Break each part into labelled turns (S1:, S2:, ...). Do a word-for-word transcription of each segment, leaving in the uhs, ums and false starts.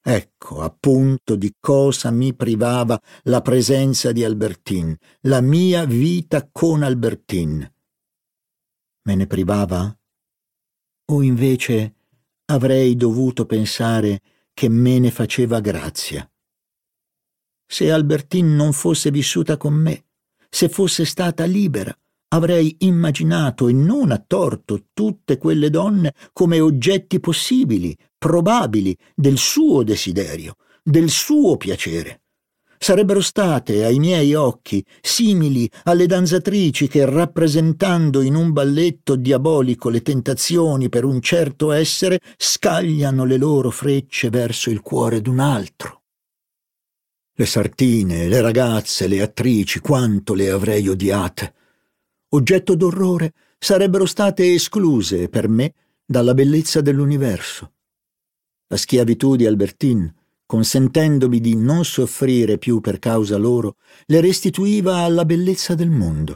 S1: Ecco appunto di cosa mi privava la presenza di Albertine, la mia vita con Albertine. Me ne privava? O invece avrei dovuto pensare che me ne faceva grazia? Se Albertine non fosse vissuta con me, se fosse stata libera, avrei immaginato, e non a torto, tutte quelle donne come oggetti possibili, probabili, del suo desiderio, del suo piacere. Sarebbero state, ai miei occhi, simili alle danzatrici che, rappresentando in un balletto diabolico le tentazioni per un certo essere, scagliano le loro frecce verso il cuore d'un altro. Le sartine, le ragazze, le attrici, quanto le avrei odiate. Oggetto d'orrore, sarebbero state escluse per me dalla bellezza dell'universo. La schiavitù di Albertine, consentendomi di non soffrire più per causa loro, le restituiva alla bellezza del mondo.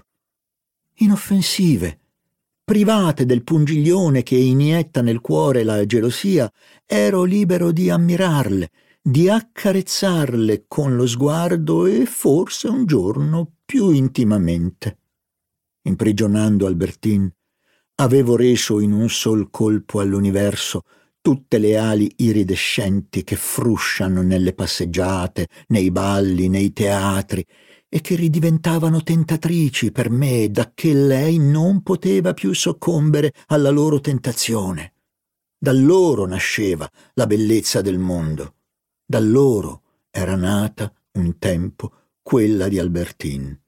S1: Inoffensive, private del pungiglione che inietta nel cuore la gelosia, ero libero di ammirarle, di accarezzarle con lo sguardo e forse un giorno più intimamente. Imprigionando Albertine, avevo reso in un sol colpo all'universo tutte le ali iridescenti che frusciano nelle passeggiate, nei balli, nei teatri, e che ridiventavano tentatrici per me, dacché lei non poteva più soccombere alla loro tentazione. Da loro nasceva la bellezza del mondo. Da loro era nata un tempo quella di Albertine.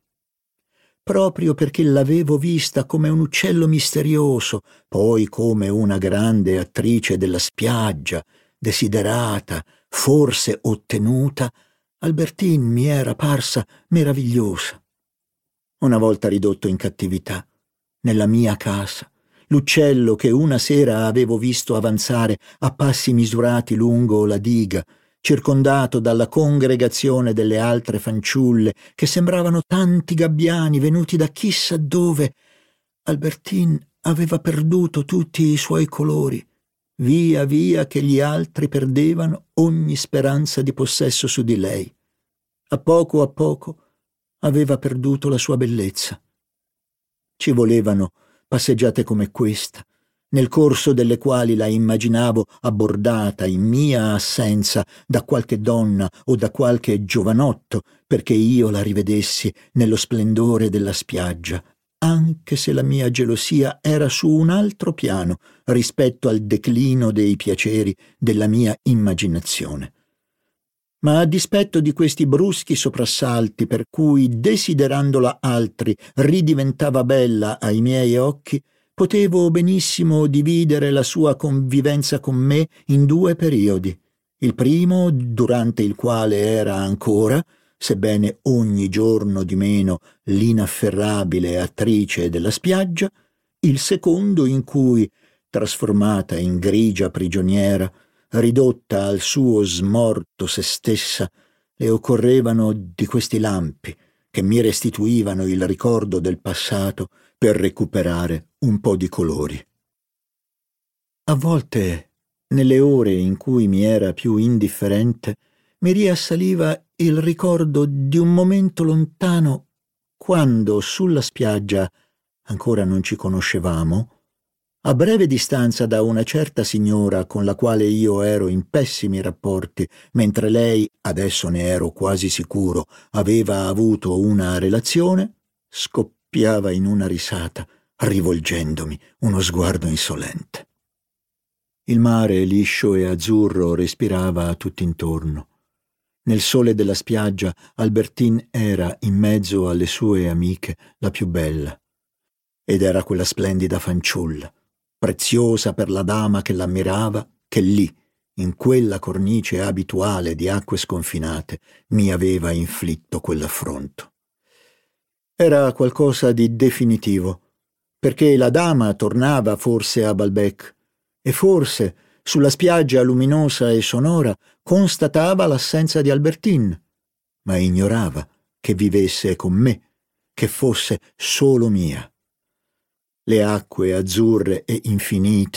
S1: Proprio perché l'avevo vista come un uccello misterioso, poi come una grande attrice della spiaggia, desiderata, forse ottenuta, Albertine mi era parsa meravigliosa. Una volta ridotto in cattività, nella mia casa, l'uccello che una sera avevo visto avanzare a passi misurati lungo la diga, circondato dalla congregazione delle altre fanciulle che sembravano tanti gabbiani venuti da chissà dove, Albertine aveva perduto tutti i suoi colori, via via che gli altri perdevano ogni speranza di possesso su di lei. A poco a poco aveva perduto la sua bellezza. Ci volevano passeggiate come questa, nel corso delle quali la immaginavo abbordata in mia assenza da qualche donna o da qualche giovanotto, perché io la rivedessi nello splendore della spiaggia, anche se la mia gelosia era su un altro piano rispetto al declino dei piaceri della mia immaginazione. Ma a dispetto di questi bruschi soprassalti per cui, desiderandola altri, ridiventava bella ai miei occhi, potevo benissimo dividere la sua convivenza con me in due periodi. Il primo, durante il quale era ancora, sebbene ogni giorno di meno, l'inafferrabile attrice della spiaggia; il secondo in cui, trasformata in grigia prigioniera, ridotta al suo smorto se stessa, le occorrevano di questi lampi che mi restituivano il ricordo del passato per recuperare un po' di colori. A volte, nelle ore in cui mi era più indifferente, mi riassaliva il ricordo di un momento lontano, quando sulla spiaggia, ancora non ci conoscevamo, a breve distanza da una certa signora con la quale io ero in pessimi rapporti, mentre lei, adesso ne ero quasi sicuro, aveva avuto una relazione, scoppiava in una risata, rivolgendomi uno sguardo insolente. Il mare liscio e azzurro respirava tutt'intorno. Nel sole della spiaggia Albertine era, in mezzo alle sue amiche, la più bella. Ed era quella splendida fanciulla, preziosa per la dama che l'ammirava, che lì, in quella cornice abituale di acque sconfinate, mi aveva inflitto quell'affronto. Era qualcosa di definitivo, perché la dama tornava forse a Balbec e forse, sulla spiaggia luminosa e sonora, constatava l'assenza di Albertine, ma ignorava che vivesse con me, che fosse solo mia. Le acque azzurre e infinite,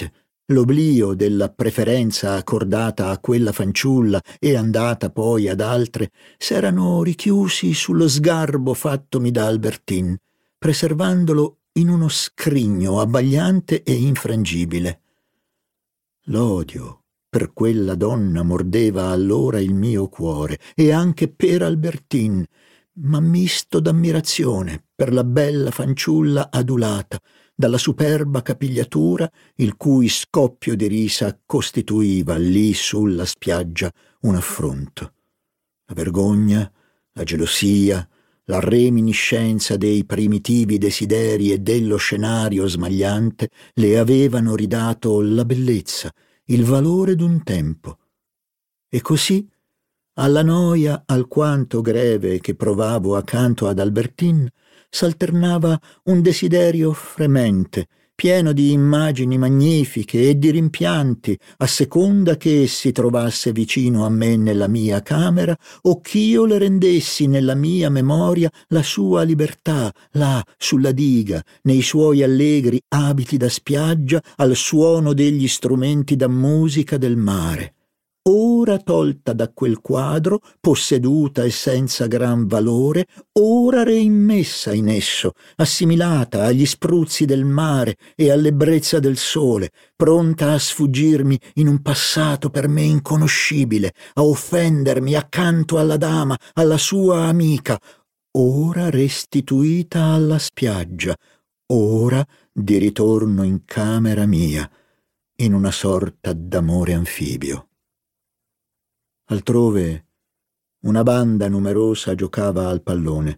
S1: l'oblio della preferenza accordata a quella fanciulla e andata poi ad altre, s'erano richiusi sullo sgarbo fattomi da Albertine, preservandolo in uno scrigno abbagliante e infrangibile. L'odio per quella donna mordeva allora il mio cuore, e anche per Albertine, ma misto d'ammirazione per la bella fanciulla adulata dalla superba capigliatura, il cui scoppio di risa costituiva lì sulla spiaggia un affronto. La vergogna, la gelosia, la reminiscenza dei primitivi desideri e dello scenario smagliante le avevano ridato la bellezza, il valore d'un tempo. E così, alla noia alquanto greve che provavo accanto ad Albertine, s'alternava un desiderio fremente, pieno di immagini magnifiche e di rimpianti, a seconda che essi trovasse vicino a me nella mia camera o ch'io le rendessi nella mia memoria la sua libertà, là sulla diga, nei suoi allegri abiti da spiaggia, al suono degli strumenti da musica del mare. Ora tolta da quel quadro, posseduta e senza gran valore, ora reimmessa in esso, assimilata agli spruzzi del mare e all'ebbrezza del sole, pronta a sfuggirmi in un passato per me inconoscibile, a offendermi accanto alla dama, alla sua amica, ora restituita alla spiaggia, ora di ritorno in camera mia, in una sorta d'amore anfibio. Altrove una banda numerosa giocava al pallone.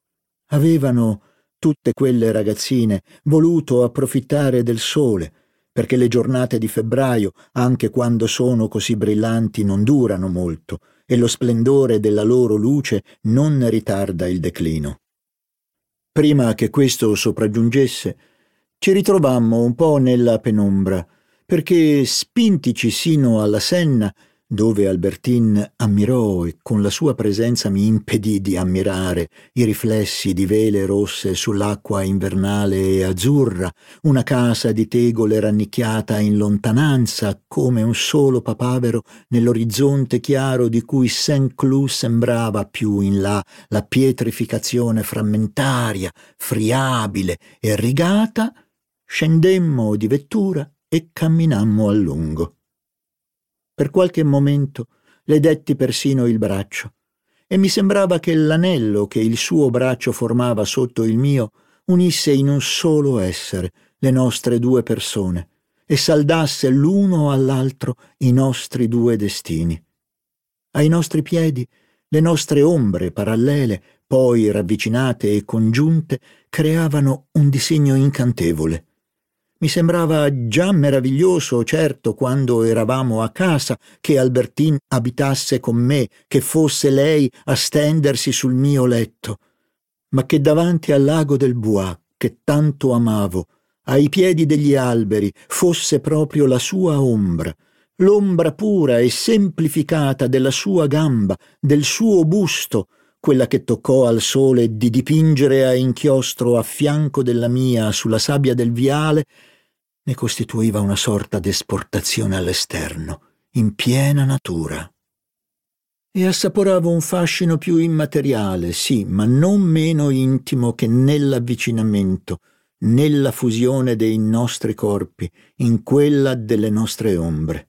S1: Avevano tutte quelle ragazzine voluto approfittare del sole, perché le giornate di febbraio, anche quando sono così brillanti, non durano molto e lo splendore della loro luce non ritarda il declino. Prima che questo sopraggiungesse, ci ritrovammo un po' nella penombra, perché spintici sino alla Senna, dove Albertine ammirò e con la sua presenza mi impedì di ammirare i riflessi di vele rosse sull'acqua invernale e azzurra, una casa di tegole rannicchiata in lontananza come un solo papavero nell'orizzonte chiaro di cui Saint-Cloud sembrava più in là la pietrificazione frammentaria, friabile e rigata, scendemmo di vettura e camminammo a lungo. Per qualche momento le detti persino il braccio e mi sembrava che l'anello che il suo braccio formava sotto il mio unisse in un solo essere le nostre due persone e saldasse l'uno all'altro i nostri due destini. Ai nostri piedi le nostre ombre parallele, poi ravvicinate e congiunte, creavano un disegno incantevole. Mi sembrava già meraviglioso, certo, quando eravamo a casa, che Albertine abitasse con me, che fosse lei a stendersi sul mio letto, ma che davanti al lago del Bois, che tanto amavo, ai piedi degli alberi, fosse proprio la sua ombra, l'ombra pura e semplificata della sua gamba, del suo busto, quella che toccò al sole di dipingere a inchiostro a fianco della mia sulla sabbia del viale, ne costituiva una sorta d'esportazione all'esterno, in piena natura. E assaporavo un fascino più immateriale, sì, ma non meno intimo che nell'avvicinamento, nella fusione dei nostri corpi, in quella delle nostre ombre.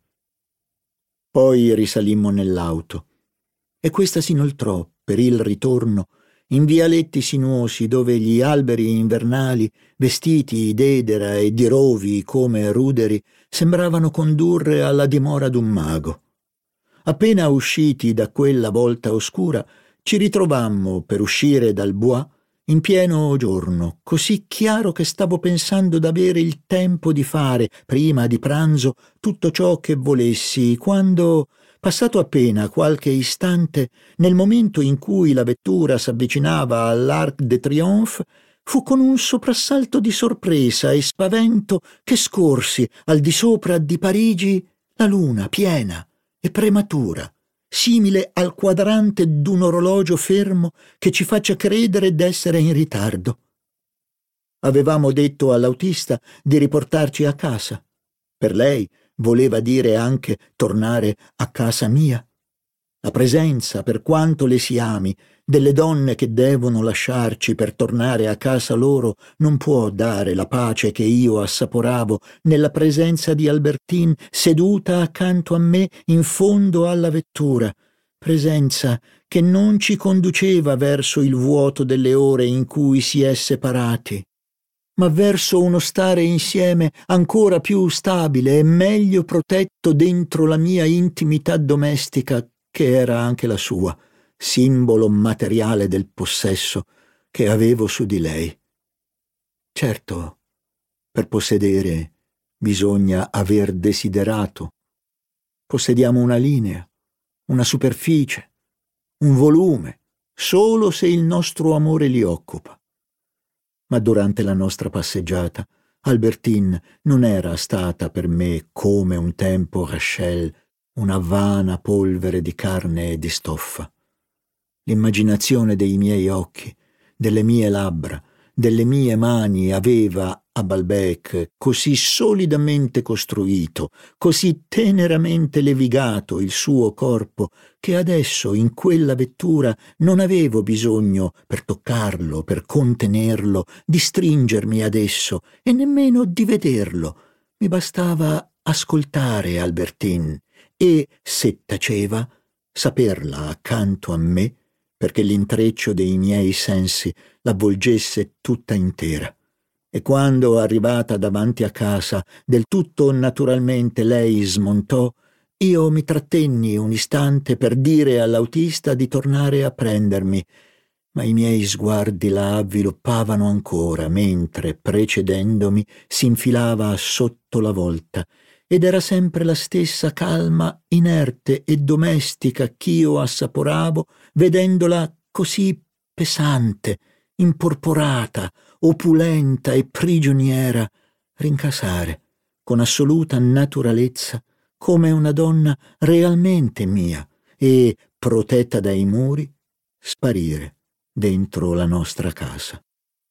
S1: Poi risalimmo nell'auto, e questa s'inoltrò per il ritorno in vialetti sinuosi dove gli alberi invernali, vestiti d'edera e di rovi come ruderi, sembravano condurre alla dimora d'un mago. Appena usciti da quella volta oscura, ci ritrovammo per uscire dal Bois in pieno giorno, così chiaro che stavo pensando d'avere il tempo di fare, prima di pranzo, tutto ciò che volessi, quando, passato appena qualche istante, nel momento in cui la vettura s'avvicinava all'Arc de Triomphe, fu con un soprassalto di sorpresa e spavento che scorsi al di sopra di Parigi la luna piena e prematura, simile al quadrante d'un orologio fermo che ci faccia credere d'essere in ritardo. Avevamo detto all'autista di riportarci a casa. Per lei voleva dire anche tornare a casa mia. La presenza, per quanto le si ami, delle donne che devono lasciarci per tornare a casa loro non può dare la pace che io assaporavo nella presenza di Albertine seduta accanto a me in fondo alla vettura, presenza che non ci conduceva verso il vuoto delle ore in cui si è separati, ma verso uno stare insieme ancora più stabile e meglio protetto dentro la mia intimità domestica, che era anche la sua, simbolo materiale del possesso che avevo su di lei. Certo, per possedere bisogna aver desiderato. Possediamo una linea, una superficie, un volume, solo se il nostro amore li occupa. Ma durante la nostra passeggiata, Albertine non era stata per me come un tempo Rachel, una vana polvere di carne e di stoffa. L'immaginazione dei miei occhi, delle mie labbra, delle mie mani aveva a Balbec così solidamente costruito, così teneramente levigato il suo corpo, che adesso in quella vettura non avevo bisogno, per toccarlo, per contenerlo, di stringermi ad esso e nemmeno di vederlo. Mi bastava ascoltare Albertine e, se taceva, saperla accanto a me, perché l'intreccio dei miei sensi l'avvolgesse tutta intera. E quando, arrivata davanti a casa, del tutto naturalmente lei smontò, io mi trattenni un istante per dire all'autista di tornare a prendermi, ma i miei sguardi la avviluppavano ancora, mentre, precedendomi, si infilava sotto la volta, ed era sempre la stessa calma inerte e domestica ch'io assaporavo, vedendola così pesante, imporporata, opulenta e prigioniera, rincasare con assoluta naturalezza come una donna realmente mia e, protetta dai muri, sparire dentro la nostra casa.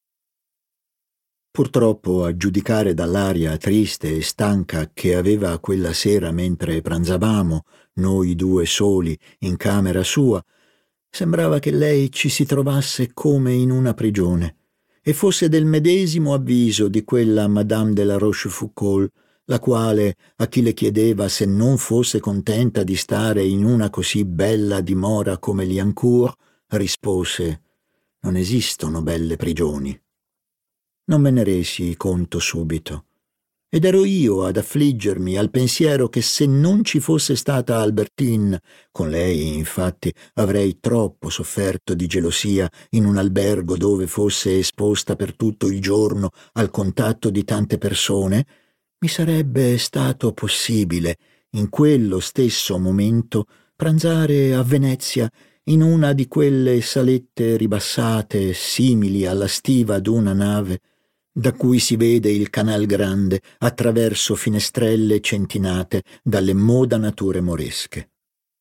S1: Purtroppo, a giudicare dall'aria triste e stanca che aveva quella sera mentre pranzavamo, noi due soli in camera sua, sembrava che lei ci si trovasse come in una prigione e fosse del medesimo avviso di quella Madame de la Rochefoucauld, la quale, a chi le chiedeva se non fosse contenta di stare in una così bella dimora come Liancourt, rispose: «Non esistono belle prigioni». Non me ne resi conto subito, ed ero io ad affliggermi al pensiero che se non ci fosse stata Albertine, con lei infatti avrei troppo sofferto di gelosia in un albergo dove fosse esposta per tutto il giorno al contatto di tante persone, mi sarebbe stato possibile in quello stesso momento pranzare a Venezia in una di quelle salette ribassate simili alla stiva d'una nave, da cui si vede il Canal Grande attraverso finestrelle centinate dalle modanature moresche.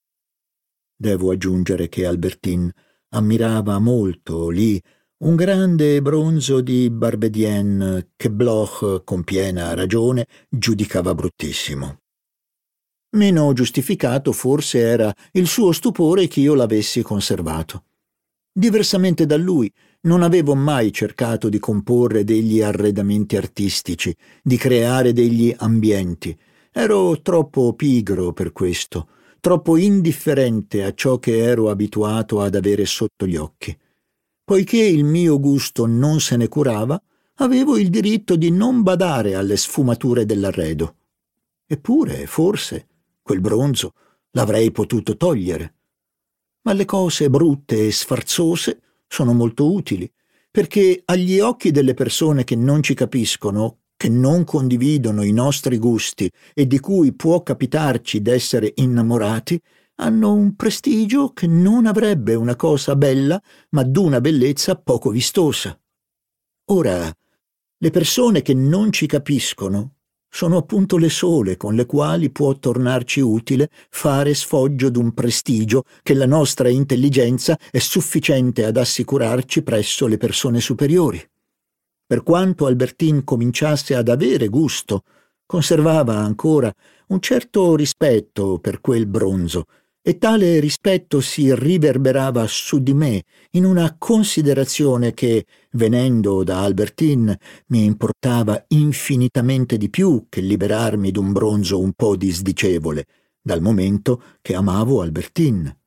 S1: Devo aggiungere che Albertine ammirava molto lì un grande bronzo di Barbedienne che Bloch, con piena ragione, giudicava bruttissimo. Meno giustificato forse era il suo stupore che io l'avessi conservato. Diversamente da lui, non avevo mai cercato di comporre degli arredamenti artistici, di creare degli ambienti. Ero troppo pigro per questo, troppo indifferente a ciò che ero abituato ad avere sotto gli occhi. Poiché il mio gusto non se ne curava, avevo il diritto di non badare alle sfumature dell'arredo. Eppure, forse, quel bronzo l'avrei potuto togliere. Ma le cose brutte e sfarzose sono molto utili, perché agli occhi delle persone che non ci capiscono, che non condividono i nostri gusti e di cui può capitarci d'essere innamorati, hanno un prestigio che non avrebbe una cosa bella, ma d'una bellezza poco vistosa. Ora, le persone che non ci capiscono sono appunto le sole con le quali può tornarci utile fare sfoggio d'un prestigio che la nostra intelligenza è sufficiente ad assicurarci presso le persone superiori. Per quanto Albertine cominciasse ad avere gusto, Conservava ancora un certo rispetto per quel bronzo, e tale rispetto si riverberava su di me in una considerazione che, venendo da Albertine, mi importava infinitamente di più che liberarmi d'un bronzo un po' disdicevole, dal momento che amavo Albertine.